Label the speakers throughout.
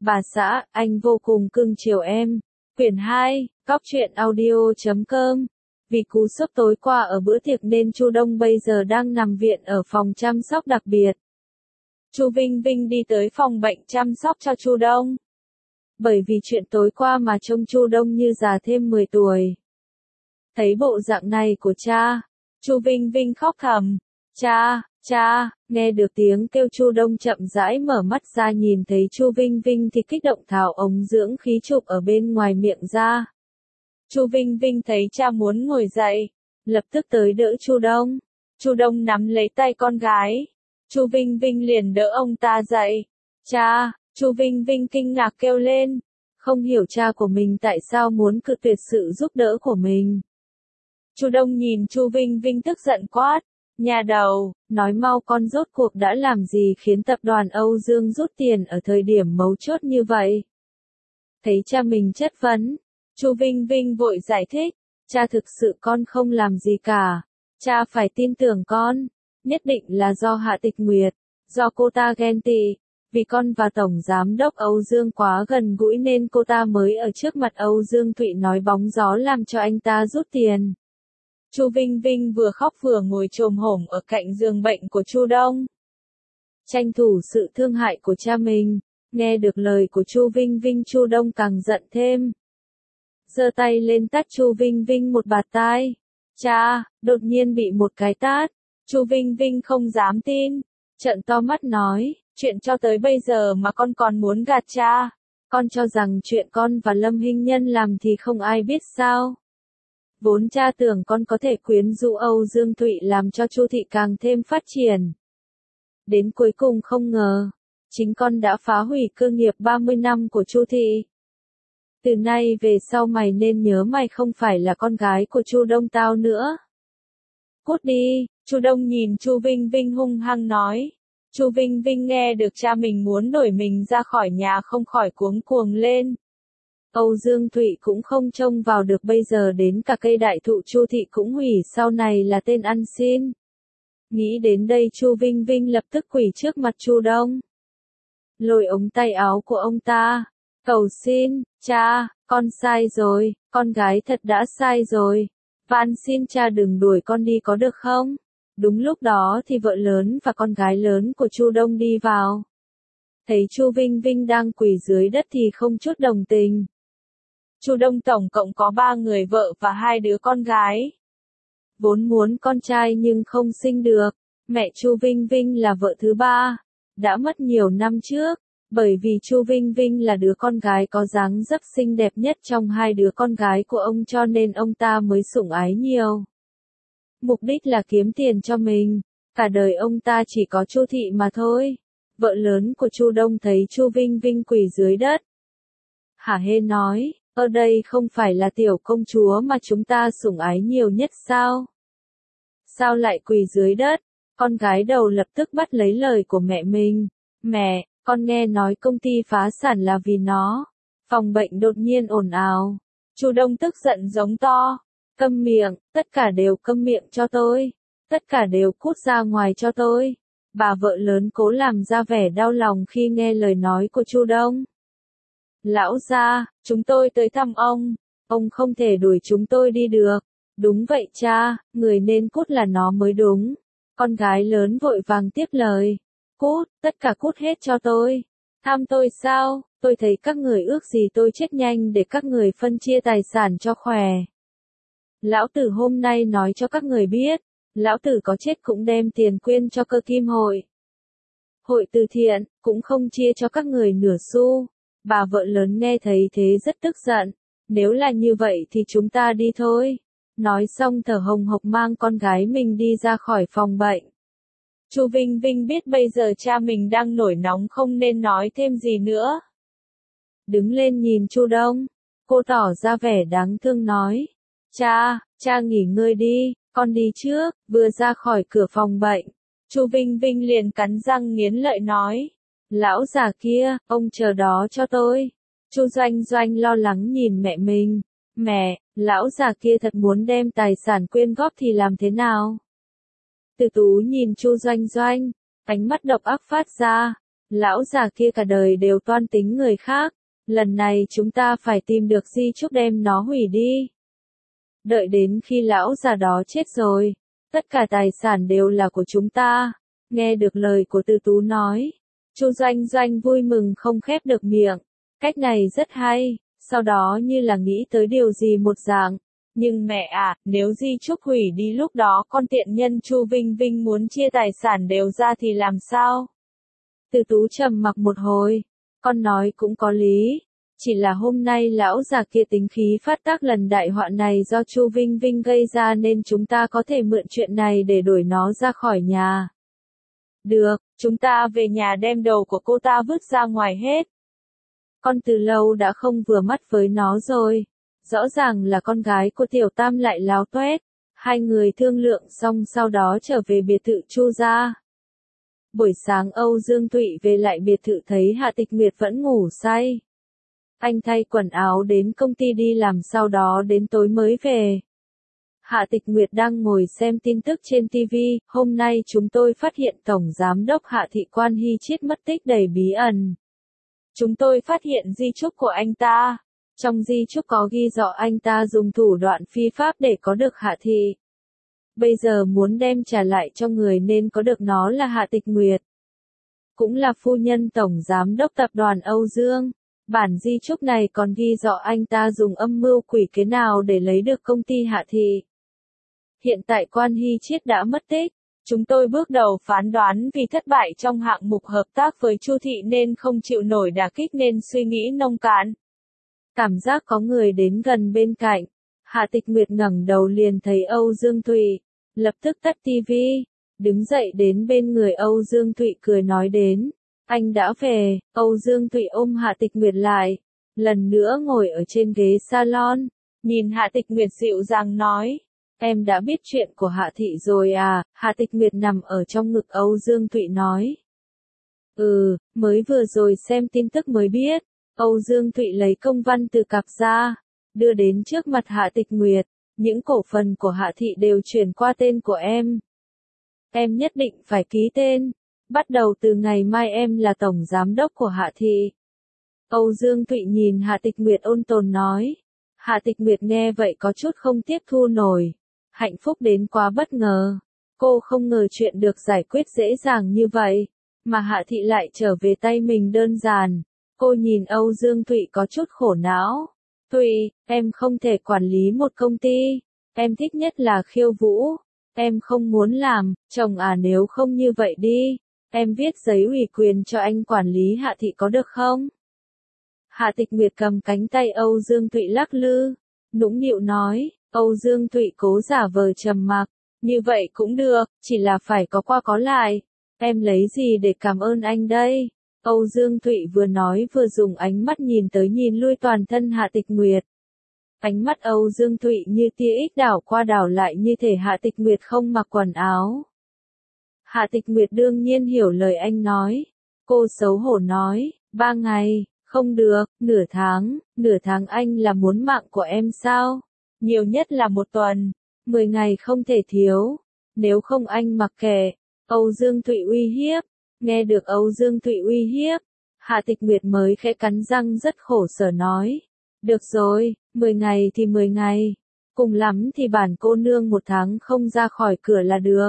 Speaker 1: Bà xã, anh vô cùng cưng chiều em. Quyển 2, Cóc truyện audio.com. Vì cú sốc tối qua ở bữa tiệc nên Chu Đông bây giờ đang nằm viện ở phòng chăm sóc đặc biệt. Chu Vinh Vinh đi tới phòng bệnh chăm sóc cho Chu Đông. Bởi vì chuyện tối qua mà trông Chu Đông như già thêm 10 tuổi. Thấy bộ dạng này của cha, Chu Vinh Vinh khóc thầm. Cha, nghe được tiếng kêu Chu Đông chậm rãi mở mắt ra nhìn thấy Chu Vinh Vinh thì kích động tháo ống dưỡng khí chụp ở bên ngoài miệng ra. Chu Vinh Vinh thấy cha muốn ngồi dậy, lập tức tới đỡ Chu Đông. Chu Đông nắm lấy tay con gái. Chu Vinh Vinh liền đỡ ông ta dậy. Cha, Chu Vinh Vinh kinh ngạc kêu lên, không hiểu cha của mình tại sao muốn cự tuyệt sự giúp đỡ của mình. Chu Đông nhìn Chu Vinh Vinh tức giận quát, nhà đầu, nói mau con rốt cuộc đã làm gì khiến tập đoàn Âu Dương rút tiền ở thời điểm mấu chốt như vậy. Thấy cha mình chất vấn, Chu Vinh Vinh vội giải thích, cha thực sự con không làm gì cả, cha phải tin tưởng con, nhất định là do Hạ Tịch Nguyệt, do cô ta ghen tị, vì con và Tổng Giám đốc Âu Dương quá gần gũi nên cô ta mới ở trước mặt Âu Dương Thụy nói bóng gió làm cho anh ta rút tiền. Chu Vinh Vinh vừa khóc vừa ngồi chồm hổm ở cạnh giường bệnh của Chu Đông. Tranh thủ sự thương hại của cha mình, nghe được lời của Chu Vinh Vinh Chu Đông càng giận thêm. Giơ tay lên tát Chu Vinh Vinh một bạt tai. Cha, đột nhiên bị một cái tát. Chu Vinh Vinh không dám tin, trợn to mắt nói, chuyện cho tới bây giờ mà con còn muốn gạt cha. Con cho rằng chuyện con và Lâm Hinh Nhân làm thì không ai biết sao. Vốn cha tưởng con có thể quyến rũ Âu Dương Thụy làm cho Chu thị càng thêm phát triển. Đến cuối cùng không ngờ, chính con đã phá hủy cơ nghiệp 30 năm của Chu thị. Từ nay về sau mày nên nhớ mày không phải là con gái của Chu Đông tao nữa. Cút đi, Chu Đông nhìn Chu Vinh Vinh hung hăng nói. Chu Vinh Vinh nghe được cha mình muốn đuổi mình ra khỏi nhà không khỏi cuống cuồng lên. Âu Dương Thụy cũng không trông vào được bây giờ đến cả cây đại thụ Chu thị cũng hủy sau này là tên ăn xin. Nghĩ đến đây Chu Vinh Vinh lập tức quỳ trước mặt Chu Đông. Lôi ống tay áo của ông ta. Cầu xin, cha, con sai rồi, con gái thật đã sai rồi. Van xin cha đừng đuổi con đi có được không? Đúng lúc đó thì vợ lớn và con gái lớn của Chu Đông đi vào. Thấy Chu Vinh Vinh đang quỳ dưới đất thì không chút đồng tình. Chu Đông tổng cộng có 3 người vợ và 2 đứa con gái. Vốn muốn con trai nhưng không sinh được, mẹ Chu Vinh Vinh là vợ thứ 3, đã mất nhiều năm trước, bởi vì Chu Vinh Vinh là đứa con gái có dáng dấp xinh đẹp nhất trong 2 đứa con gái của ông cho nên ông ta mới sủng ái nhiều. Mục đích là kiếm tiền cho mình, cả đời ông ta chỉ có Chu thị mà thôi. Vợ lớn của Chu Đông thấy Chu Vinh Vinh quỳ dưới đất. Hả hê nói, ở đây không phải là tiểu công chúa mà chúng ta sủng ái nhiều nhất sao? Sao lại quỳ dưới đất? Con gái đầu lập tức bắt lấy lời của mẹ mình. Mẹ, con nghe nói công ty phá sản là vì nó. Phòng bệnh đột nhiên ồn ào. Chu Đông tức giận giống to. Câm miệng, tất cả đều câm miệng cho tôi. Tất cả đều cút ra ngoài cho tôi. Bà vợ lớn cố làm ra vẻ đau lòng khi nghe lời nói của Chu Đông. Lão gia, chúng tôi tới thăm ông không thể đuổi chúng tôi đi được. Đúng vậy cha, người nên cút là nó mới đúng. Con gái lớn vội vàng tiếp lời. Cút, tất cả cút hết cho tôi. Thăm tôi sao, tôi thấy các người ước gì tôi chết nhanh để các người phân chia tài sản cho khỏe. Lão tử hôm nay nói cho các người biết, lão tử có chết cũng đem tiền quyên cho cơ kim hội. Hội từ thiện, cũng không chia cho các người nửa xu. Bà vợ lớn nghe thấy thế rất tức giận. Nếu là như vậy thì chúng ta đi thôi. Nói xong thở hồng hộc mang con gái mình đi ra khỏi phòng bệnh. Chu Vinh Vinh biết bây giờ cha mình đang nổi nóng không nên nói thêm gì nữa. Đứng lên nhìn Chu Đông. Cô tỏ ra vẻ đáng thương nói. Cha nghỉ ngơi đi, con đi trước. Vừa ra khỏi cửa phòng bệnh, Chu Vinh Vinh liền cắn răng nghiến lợi nói. Lão già kia, ông chờ đó cho tôi. Chu Doanh Doanh lo lắng nhìn mẹ mình. Mẹ, lão già kia thật muốn đem tài sản quyên góp thì làm thế nào? Từ Tú nhìn Chu Doanh Doanh, ánh mắt độc ác phát ra. Lão già kia cả đời đều toan tính người khác, lần này chúng ta phải tìm được di chúc đem nó hủy đi. Đợi đến khi lão già đó chết rồi, tất cả tài sản đều là của chúng ta. Nghe được lời của Từ Tú nói, Chu Doanh Doanh vui mừng không khép được miệng. Cách này rất hay, sau đó như là nghĩ tới điều gì một dạng. Nhưng mẹ à, nếu di chúc hủy đi lúc đó con tiện nhân Chu Vinh Vinh muốn chia tài sản đều ra thì làm sao? Từ Tú trầm mặc một hồi, con nói cũng có lý. Chỉ là hôm nay lão già kia tính khí phát tác lần đại họa này do Chu Vinh Vinh gây ra nên chúng ta có thể mượn chuyện này để đuổi nó ra khỏi nhà. Được, chúng ta về nhà đem đầu của cô ta vứt ra ngoài hết. Con từ lâu đã không vừa mắt với nó rồi. Rõ ràng là con gái của Tiểu Tam lại láo toét. Hai người thương lượng xong sau đó trở về biệt thự Chu gia. Buổi sáng Âu Dương Thụy về lại biệt thự thấy Hạ Tịch Nguyệt vẫn ngủ say. Anh thay quần áo đến công ty đi làm sau đó đến tối mới về. Hạ Tịch Nguyệt đang ngồi xem tin tức trên TV, hôm nay chúng tôi phát hiện Tổng Giám đốc Hạ Thị Quan Hy Chiết mất tích đầy bí ẩn. Chúng tôi phát hiện di chúc của anh ta. Trong di chúc có ghi rõ anh ta dùng thủ đoạn phi pháp để có được Hạ Thị. Bây giờ muốn đem trả lại cho người nên có được nó là Hạ Tịch Nguyệt. Cũng là phu nhân Tổng Giám đốc Tập đoàn Âu Dương. Bản di chúc này còn ghi rõ anh ta dùng âm mưu quỷ kế nào để lấy được công ty Hạ Thị. Hiện tại Quan Hy Chiết đã mất tích. Chúng tôi bước đầu phán đoán vì thất bại trong hạng mục hợp tác với Chu Thị nên không chịu nổi đả kích nên suy nghĩ nông cạn. Cảm giác có người đến gần bên cạnh. Hạ Tịch Nguyệt ngẩng đầu liền thấy Âu Dương Thụy. Lập tức tắt tivi. Đứng dậy đến bên người Âu Dương Thụy cười nói đến. Anh đã về. Âu Dương Thụy ôm Hạ Tịch Nguyệt lại. Lần nữa ngồi ở trên ghế salon. Nhìn Hạ Tịch Nguyệt dịu dàng nói. Em đã biết chuyện của Hạ Thị rồi à? Hạ Tịch Nguyệt nằm ở trong ngực Âu Dương Thụy nói. Mới vừa rồi xem tin tức mới biết. Âu Dương Thụy lấy công văn từ cặp ra, đưa đến trước mặt Hạ Tịch Nguyệt. Những cổ phần của Hạ Thị đều chuyển qua tên của em. Em nhất định phải ký tên. Bắt đầu từ ngày mai em là Tổng Giám đốc của Hạ Thị. Âu Dương Thụy nhìn Hạ Tịch Nguyệt ôn tồn nói. Hạ Tịch Nguyệt nghe vậy có chút không tiếp thu nổi. Hạnh phúc đến quá bất ngờ. Cô không ngờ chuyện được giải quyết dễ dàng như vậy. Mà Hạ Thị lại trở về tay mình đơn giản. Cô nhìn Âu Dương Thụy có chút khổ não. Thụy, em không thể quản lý một công ty. Em thích nhất là khiêu vũ. Em không muốn làm, chồng à nếu không như vậy đi. Em viết giấy ủy quyền cho anh quản lý Hạ Thị có được không? Hạ Tịch Nguyệt cầm cánh tay Âu Dương Thụy lắc lư. Nũng nịu nói, Âu Dương Thụy cố giả vờ trầm mặc. Như vậy cũng được, chỉ là phải có qua có lại. Em lấy gì để cảm ơn anh đây? Âu Dương Thụy vừa nói vừa dùng ánh mắt nhìn tới nhìn lui toàn thân Hạ Tịch Nguyệt. Ánh mắt Âu Dương Thụy như tia ích đảo qua đảo lại như thể Hạ Tịch Nguyệt không mặc quần áo. Hạ Tịch Nguyệt đương nhiên hiểu lời anh nói. Cô xấu hổ nói, 3 ngày, không được, nửa tháng anh là muốn mạng của em sao? Nhiều nhất là 1 tuần, 10 ngày không thể thiếu. Nếu không anh mặc kệ. Âu Dương Thụy uy hiếp. Nghe được Âu Dương Thụy uy hiếp, Hạ Tịch Nguyệt mới khẽ cắn răng rất khổ sở nói. Được rồi, 10 ngày thì 10 ngày. Cùng lắm thì bản cô nương 1 tháng không ra khỏi cửa là được.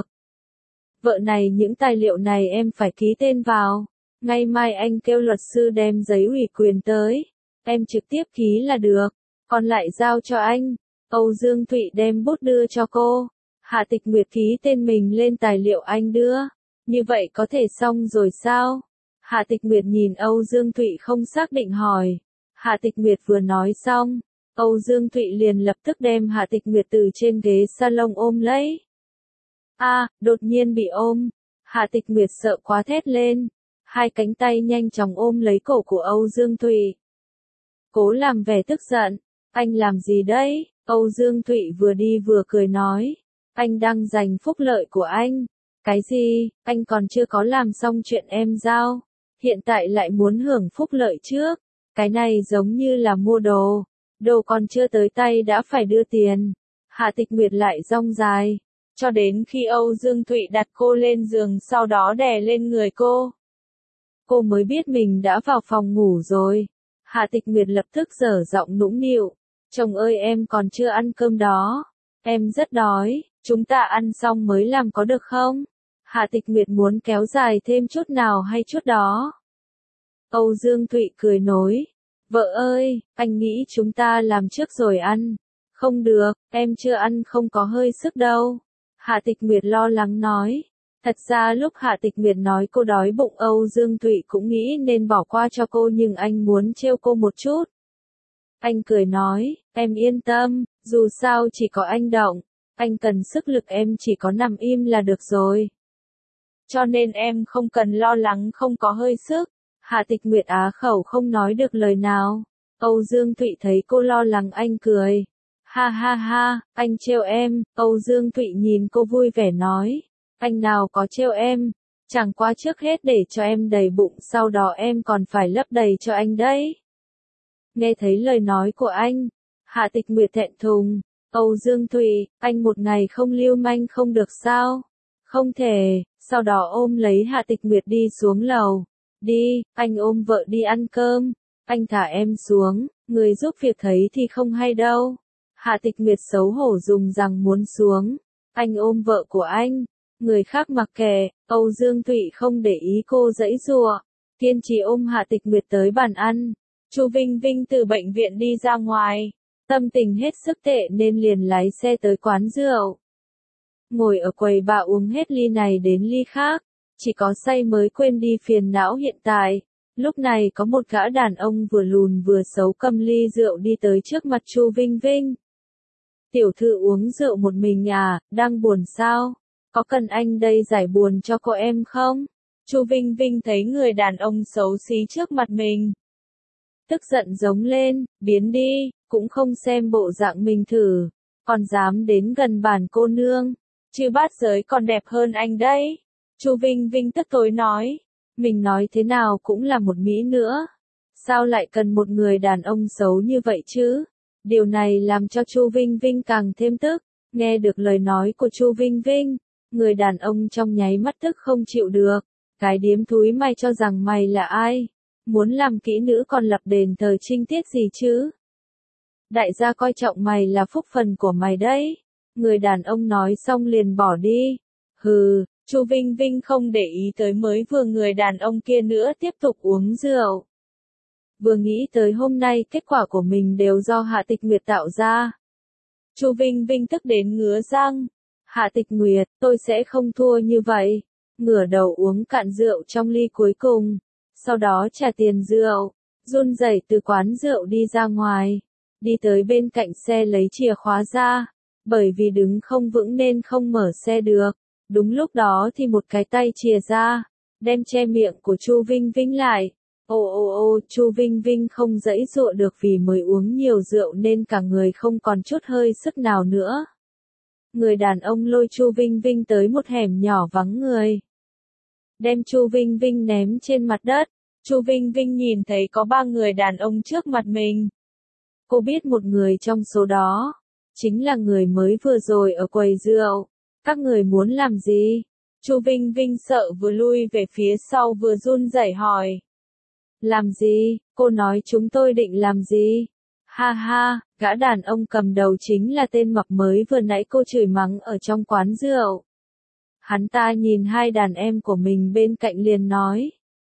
Speaker 1: Vợ này những tài liệu này em phải ký tên vào. Ngày mai anh kêu luật sư đem giấy ủy quyền tới. Em trực tiếp ký là được. Còn lại giao cho anh. Âu Dương Thụy đem bút đưa cho cô. Hạ Tịch Nguyệt ký tên mình lên tài liệu anh đưa. Như vậy có thể xong rồi sao? Hạ Tịch Nguyệt nhìn Âu Dương Thụy không xác định hỏi. Hạ Tịch Nguyệt vừa nói xong, Âu Dương Thụy liền lập tức đem Hạ Tịch Nguyệt từ trên ghế salon ôm lấy. Đột nhiên bị ôm. Hạ Tịch Nguyệt sợ quá thét lên. Hai cánh tay nhanh chóng ôm lấy cổ của Âu Dương Thụy. Cố làm vẻ tức giận. Anh làm gì đấy? Âu Dương Thụy vừa đi vừa cười nói. Anh đang giành phúc lợi của anh. Cái gì, anh còn chưa có làm xong chuyện em giao. Hiện tại lại muốn hưởng phúc lợi trước. Cái này giống như là mua đồ. Đồ còn chưa tới tay đã phải đưa tiền. Hạ Tịch Nguyệt lại rong dài. Cho đến khi Âu Dương Thụy đặt cô lên giường sau đó đè lên người cô. cô mới biết mình đã vào phòng ngủ rồi. Hạ Tịch Nguyệt lập tức dở giọng nũng nịu. Chồng ơi em còn chưa ăn cơm đó. Em rất đói, chúng ta ăn xong mới làm có được không? Hạ Tịch Nguyệt muốn kéo dài thêm chút nào hay chút đó. Âu Dương Thụy cười nối. Vợ ơi, anh nghĩ chúng ta làm trước rồi ăn. Không được, em chưa ăn không có hơi sức đâu. Hạ Tịch Nguyệt lo lắng nói. Thật ra lúc Hạ Tịch Nguyệt nói cô đói bụng Âu Dương Thụy cũng nghĩ nên bỏ qua cho cô nhưng anh muốn trêu cô một chút. Anh cười nói, em yên tâm, dù sao chỉ có anh động, anh cần sức lực em chỉ có nằm im là được rồi. Cho nên em không cần lo lắng không có hơi sức. Hạ Tịch Nguyệt á khẩu không nói được lời nào. Âu Dương Thụy thấy cô lo lắng anh cười. Ha ha ha, anh trêu em. Âu Dương Thụy nhìn cô vui vẻ nói. Anh nào có trêu em, chẳng qua trước hết để cho em đầy bụng sau đó em còn phải lấp đầy cho anh đấy. Nghe thấy lời nói của anh, Hạ Tịch Nguyệt thẹn thùng. Âu Dương Thụy, anh một ngày không lưu manh không được sao? Không thể, sau đó ôm lấy Hạ Tịch Nguyệt đi xuống lầu. Đi, anh ôm vợ đi ăn cơm. Anh thả em xuống, người giúp việc thấy thì không hay đâu. Hạ Tịch Nguyệt xấu hổ dùng rằng muốn xuống. Anh ôm vợ của anh. Người khác mặc kệ, Âu Dương Thụy không để ý cô giãy giụa, kiên trì ôm Hạ Tịch Nguyệt tới bàn ăn. Chu Vinh Vinh từ bệnh viện đi ra ngoài, tâm tình hết sức tệ nên liền lái xe tới quán rượu. Ngồi ở quầy bà uống hết ly này đến ly khác, chỉ có say mới quên đi phiền não hiện tại. Lúc này có một gã đàn ông vừa lùn vừa xấu cầm ly rượu đi tới trước mặt Chu Vinh Vinh. Tiểu thư uống rượu một mình à, đang buồn sao? Có cần anh đây giải buồn cho cô em không? Chu Vinh Vinh thấy người đàn ông xấu xí trước mặt mình. Tức giận giống lên, biến đi, cũng không xem bộ dạng mình thử. Còn dám đến gần bàn cô nương. Chứ bát giới còn đẹp hơn anh đấy. Chu Vinh Vinh tức tối nói. Mình nói thế nào cũng là một mỹ nữa. Sao lại cần một người đàn ông xấu như vậy chứ? Điều này làm cho Chu Vinh Vinh càng thêm tức. Nghe được lời nói của Chu Vinh Vinh, người đàn ông trong nháy mắt tức không chịu được. Cái điếm thúi mày cho rằng mày là ai? Muốn làm kỹ nữ còn lập đền thờ trinh tiết gì chứ? Đại gia coi trọng mày là phúc phần của mày đấy. Người đàn ông nói xong liền bỏ đi. Hừ, Chu Vinh Vinh không để ý tới mới vừa người đàn ông kia nữa tiếp tục uống rượu. Vừa nghĩ tới hôm nay kết quả của mình đều do Hạ Tịch Nguyệt tạo ra. Chu Vinh Vinh tức đến ngứa răng. Hạ Tịch Nguyệt, tôi sẽ không thua như vậy. Ngửa đầu uống cạn rượu trong ly cuối cùng. Sau đó trả tiền rượu. Run rẩy từ quán rượu đi ra ngoài. Đi tới bên cạnh xe lấy chìa khóa ra. Bởi vì đứng không vững nên không mở xe được. Đúng lúc đó thì một cái tay chìa ra. Đem che miệng của Chu Vinh Vinh lại. Ô, Chu Vinh Vinh không giãy giụa được vì mới uống nhiều rượu nên cả người không còn chút hơi sức nào nữa. Người đàn ông lôi Chu Vinh Vinh tới một hẻm nhỏ vắng người. Đem Chu Vinh Vinh ném trên mặt đất. Chu Vinh Vinh nhìn thấy có 3 người đàn ông trước mặt mình. Cô biết một người trong số đó, chính là người mới vừa rồi ở quầy rượu. Các người muốn làm gì? Chu Vinh Vinh sợ vừa lui về phía sau vừa run rẩy hỏi. Làm gì? Cô nói chúng tôi định làm gì? Ha ha, gã đàn ông cầm đầu chính là tên mập mới vừa nãy cô chửi mắng ở trong quán rượu. Hắn ta nhìn hai đàn em của mình bên cạnh liền nói.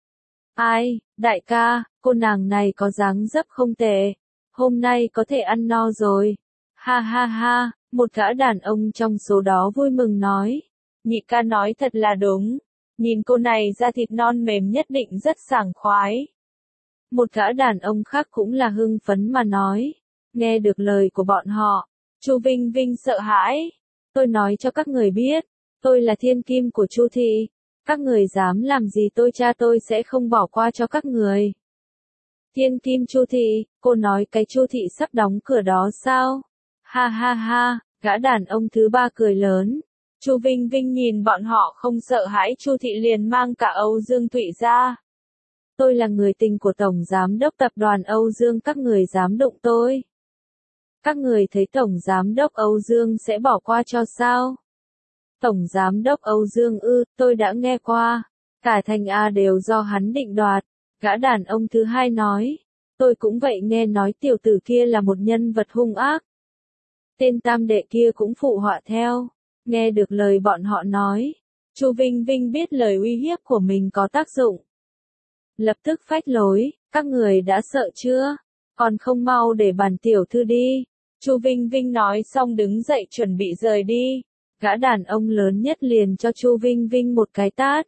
Speaker 1: Ai, đại ca, cô nàng này có dáng dấp không tệ. Hôm nay có thể ăn no rồi. Ha ha ha, một gã đàn ông trong số đó vui mừng nói. Nhị ca nói thật là đúng. Nhìn cô này da thịt non mềm nhất định rất sảng khoái. Một gã đàn ông khác cũng là hưng phấn mà nói. Nghe được lời của bọn họ, Chu Vinh Vinh sợ hãi. Tôi nói cho các người biết, tôi là thiên kim của Chu thị. Các người dám làm gì tôi cha tôi sẽ không bỏ qua cho các người. Thiên kim Chu thị, cô nói cái Chu thị sắp đóng cửa đó sao? Ha ha ha, gã đàn ông thứ ba cười lớn. Chu Vinh Vinh nhìn bọn họ không sợ hãi Chu thị liền mang cả Âu Dương Thụy ra. Tôi là người tình của Tổng Giám đốc Tập đoàn Âu Dương, các người dám đụng tôi. Các người thấy Tổng Giám đốc Âu Dương sẽ bỏ qua cho sao? Tổng Giám đốc Âu Dương ư, tôi đã nghe qua. Cả thành A đều do hắn định đoạt. Gã đàn ông thứ hai nói, tôi cũng vậy, nghe nói tiểu tử kia là một nhân vật hung ác. Tên tam đệ kia cũng phụ họa theo. Nghe được lời bọn họ nói, Chu Vinh Vinh biết lời uy hiếp của mình có tác dụng. Lập tức phách lối, các người đã sợ chưa? Còn không mau để bản tiểu thư đi. Chu Vinh Vinh nói xong đứng dậy chuẩn bị rời đi. Gã đàn ông lớn nhất liền cho Chu Vinh Vinh một cái tát.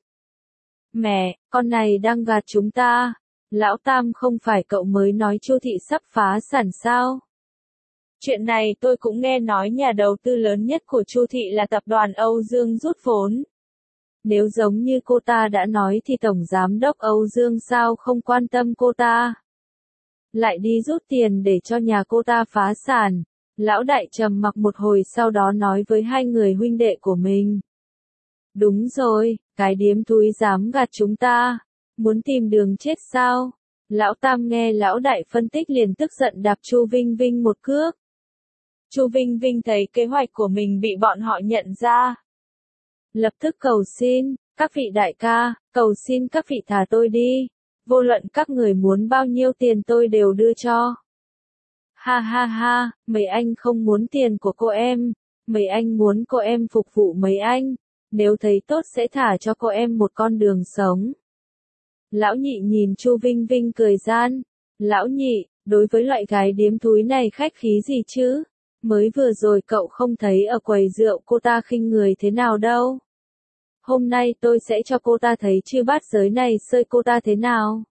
Speaker 1: Mẹ, con này đang gạt chúng ta. Lão Tam, không phải cậu mới nói Chu thị sắp phá sản sao? Chuyện này tôi cũng nghe nói, nhà đầu tư lớn nhất của Chu thị là tập đoàn Âu Dương rút vốn. Nếu giống như cô ta đã nói thì Tổng Giám đốc Âu Dương sao không quan tâm cô ta? Lại đi rút tiền để cho nhà cô ta phá sản. Lão đại trầm mặc một hồi sau đó nói với hai người huynh đệ của mình. Đúng rồi, cái điếm thúi dám gạt chúng ta. Muốn tìm đường chết sao? Lão Tam nghe lão đại phân tích liền tức giận đạp Chu Vinh Vinh một cước. Chu Vinh Vinh thấy kế hoạch của mình bị bọn họ nhận ra. Lập tức cầu xin, các vị đại ca, cầu xin các vị thả tôi đi. Vô luận các người muốn bao nhiêu tiền tôi đều đưa cho. Ha ha ha, mấy anh không muốn tiền của cô em. Mấy anh muốn cô em phục vụ mấy anh. Nếu thấy tốt sẽ thả cho cô em một con đường sống. Lão nhị nhìn Chu Vinh Vinh cười gian. Lão nhị, đối với loại gái điếm thúi này khách khí gì chứ? Mới vừa rồi cậu không thấy ở quầy rượu cô ta khinh người thế nào đâu. Hôm nay tôi sẽ cho cô ta thấy chư bát giới này xơi cô ta thế nào.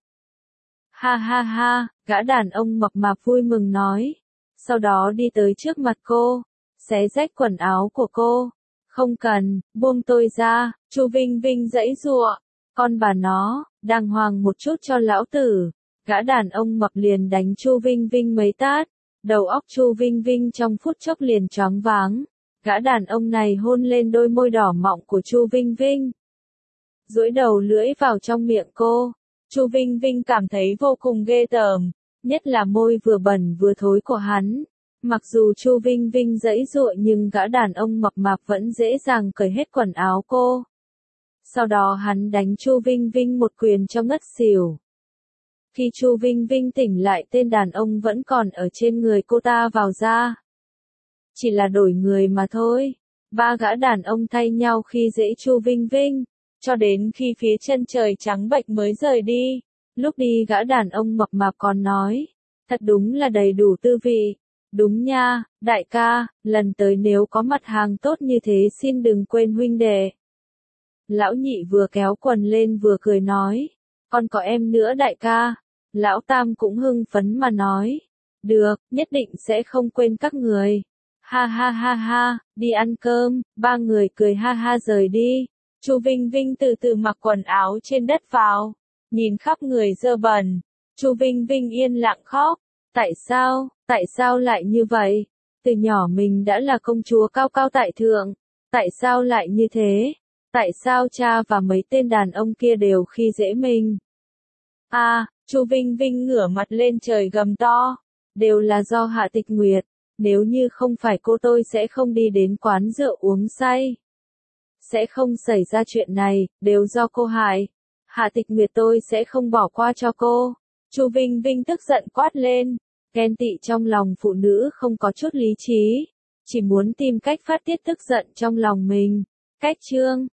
Speaker 1: Ha ha ha, gã đàn ông mập mạp vui mừng nói. Sau đó đi tới trước mặt cô, xé rách quần áo của cô. Không cần, buông tôi ra. Chu Vinh Vinh giãy giụa. Con bà nó, đàng hoàng một chút cho lão tử. Gã đàn ông mập liền đánh Chu Vinh Vinh mấy tát. Đầu óc Chu Vinh Vinh trong phút chốc liền choáng váng. Gã đàn ông này hôn lên đôi môi đỏ mọng của Chu Vinh Vinh. Duỗi đầu lưỡi vào trong miệng cô. Chu Vinh Vinh cảm thấy vô cùng ghê tởm, nhất là môi vừa bẩn vừa thối của hắn. Mặc dù Chu Vinh Vinh giãy giụa nhưng gã đàn ông mập mạp vẫn dễ dàng cởi hết quần áo cô. Sau đó hắn đánh Chu Vinh Vinh một quyền cho ngất xỉu. Khi Chu Vinh Vinh tỉnh lại, tên đàn ông vẫn còn ở trên người cô ta vào ra. Chỉ là đổi người mà thôi. Ba gã đàn ông thay nhau khi dễ Chu Vinh Vinh, cho đến khi phía chân trời trắng bệch mới rời đi. Lúc đi gã đàn ông mập mạp còn nói, thật đúng là đầy đủ tư vị. Đúng nha, đại ca, lần tới nếu có mặt hàng tốt như thế xin đừng quên huynh đệ. Lão nhị vừa kéo quần lên vừa cười nói, còn có em nữa đại ca. Lão Tam cũng hưng phấn mà nói, được, nhất định sẽ không quên các người. Ha ha ha ha, đi ăn cơm. Ba người cười ha ha rời đi. Chu Vinh Vinh từ từ mặc quần áo trên đất vào, nhìn khắp người dơ bẩn. Chu Vinh Vinh yên lặng khóc. Tại sao lại như vậy? Từ nhỏ mình đã là công chúa cao cao tại thượng. Tại sao lại như thế? Tại sao cha và mấy tên đàn ông kia đều khi dễ mình? Chu Vinh Vinh ngửa mặt lên trời gầm to. Đều là do Hạ Tịch Nguyệt. Nếu như không phải cô tôi sẽ không đi đến quán rượu uống say. Sẽ không xảy ra chuyện này, đều do cô hại. Hạ Tịch Nguyệt tôi sẽ không bỏ qua cho cô. Chu Vinh Vinh tức giận quát lên. Ghen tị trong lòng phụ nữ không có chút lý trí. Chỉ muốn tìm cách phát tiết tức giận trong lòng mình. Cách chương